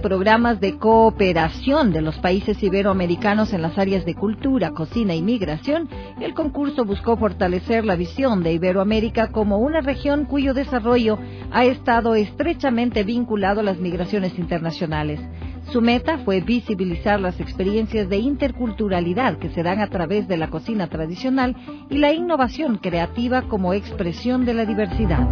programas de cooperación de los países iberoamericanos en las áreas de cultura, cocina y migración, el concurso buscó fortalecer la visión de Iberoamérica como una región cuyo desarrollo ha estado estrechamente vinculado a las migraciones internacionales. Su meta fue visibilizar las experiencias de interculturalidad que se dan a través de la cocina tradicional y la innovación creativa como expresión de la diversidad.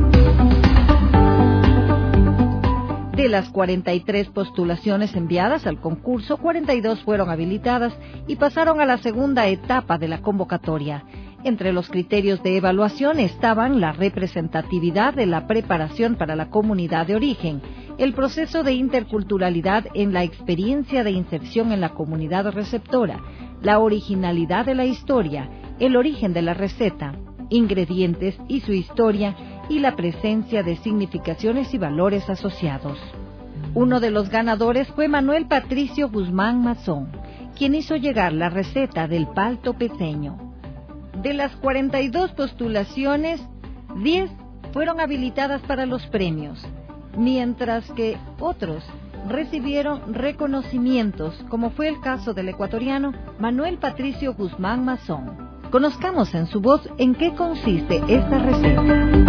De las 43 postulaciones enviadas al concurso, 42 fueron habilitadas y pasaron a la segunda etapa de la convocatoria. Entre los criterios de evaluación estaban la representatividad de la preparación para la comunidad de origen, el proceso de interculturalidad en la experiencia de inserción en la comunidad receptora, la originalidad de la historia, el origen de la receta, ingredientes y su historia, y la presencia de significaciones y valores asociados. Uno de los ganadores fue Manuel Patricio Guzmán Mazón, quien hizo llegar la receta del palto peseño. De las 42 postulaciones, 10 fueron habilitadas para los premios, mientras que otros recibieron reconocimientos, como fue el caso del ecuatoriano Manuel Patricio Guzmán Mazón. Conozcamos en su voz en qué consiste esta receta.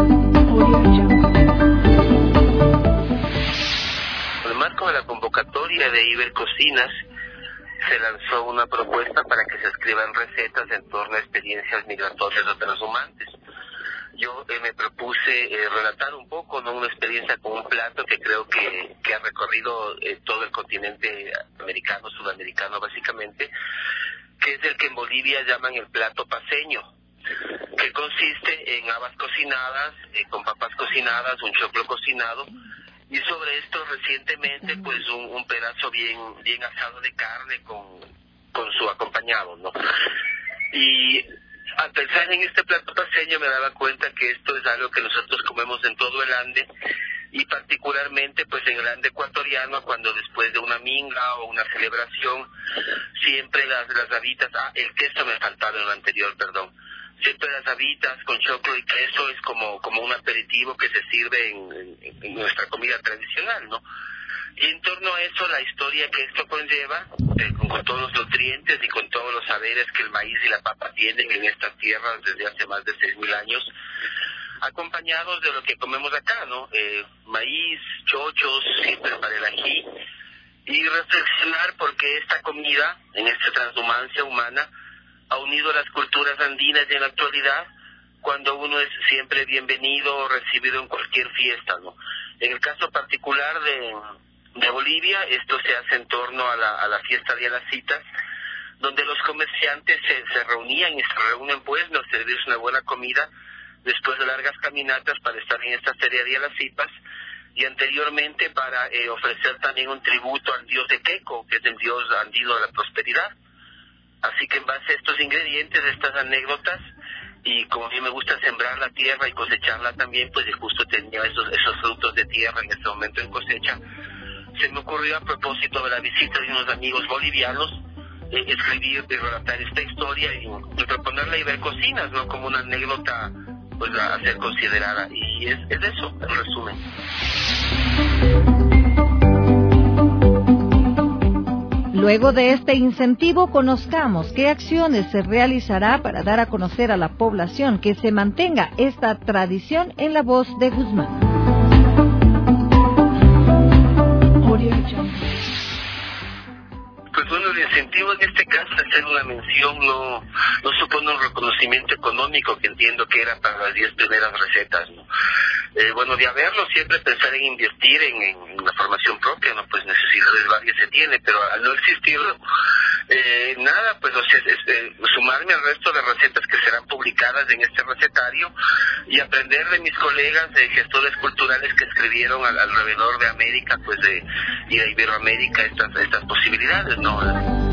En el marco de la convocatoria de Ibercocinas se lanzó una propuesta para que se escriban recetas en torno a experiencias migratorias o transhumantes. Yo me propuse relatar un poco, ¿no?, una experiencia con un plato que creo que ha recorrido todo el continente americano, sudamericano básicamente, que es el que en Bolivia llaman el plato paceño, que consiste en habas cocinadas, con papas cocinadas, un choclo cocinado, y sobre esto recientemente pues un pedazo bien asado de carne con su acompañado, ¿no? Y al pensar en este plato paceño me daba cuenta que esto es algo que nosotros comemos en todo el Ande, y particularmente pues en el Ande ecuatoriano, cuando después de una minga o una celebración, siempre las habitas, el queso me faltaba en lo anterior, perdón, siempre las habitas con choclo y queso es como un aperitivo que se sirve en nuestra comida tradicional, ¿no? Y en torno a eso, la historia que esto conlleva, con todos los nutrientes y con todos los saberes que el maíz y la papa tienen en estas tierras desde hace más de 6.000 años, acompañados de lo que comemos acá, ¿no? Maíz, chochos, siempre para el ají, y reflexionar por qué esta comida, en esta transhumancia humana, ha unido a las culturas andinas y en la actualidad, cuando uno es siempre bienvenido o recibido en cualquier fiesta, ¿no? En el caso particular de Bolivia, esto se hace en torno a la fiesta de las citas, donde los comerciantes se reunían y se reúnen pues, nos servirse una buena comida después de largas caminatas para estar en esta feria de las citas, y anteriormente para ofrecer también un tributo al dios de Queco, que es el dios andino de la prosperidad. Así que en base a estos ingredientes, estas anécdotas, y como a mí me gusta sembrar la tierra y cosecharla también, pues justo tenía esos frutos de tierra en este momento en cosecha, se me ocurrió, a propósito de la visita de unos amigos bolivianos, escribir y relatar esta historia y proponerla a Ibercocinas, ¿no?, como una anécdota pues a ser considerada, y es eso, en resumen. Luego de este incentivo, conozcamos qué acciones se realizará para dar a conocer a la población que se mantenga esta tradición en la voz de Guzmán. Pues bueno, el incentivo en este caso, hacer una mención, no supone un reconocimiento económico, que entiendo que era para las 10 primeras recetas, ¿no? Bueno, de haberlo, siempre pensar en invertir en la formación propia, ¿no? Pues necesidades varias se tiene, pero al no existirlo, nada, pues sumarme al resto de recetas que serán publicadas en este recetario y aprender de mis colegas, de gestores culturales que escribieron alrededor de América, pues y de Iberoamérica estas posibilidades, ¿no?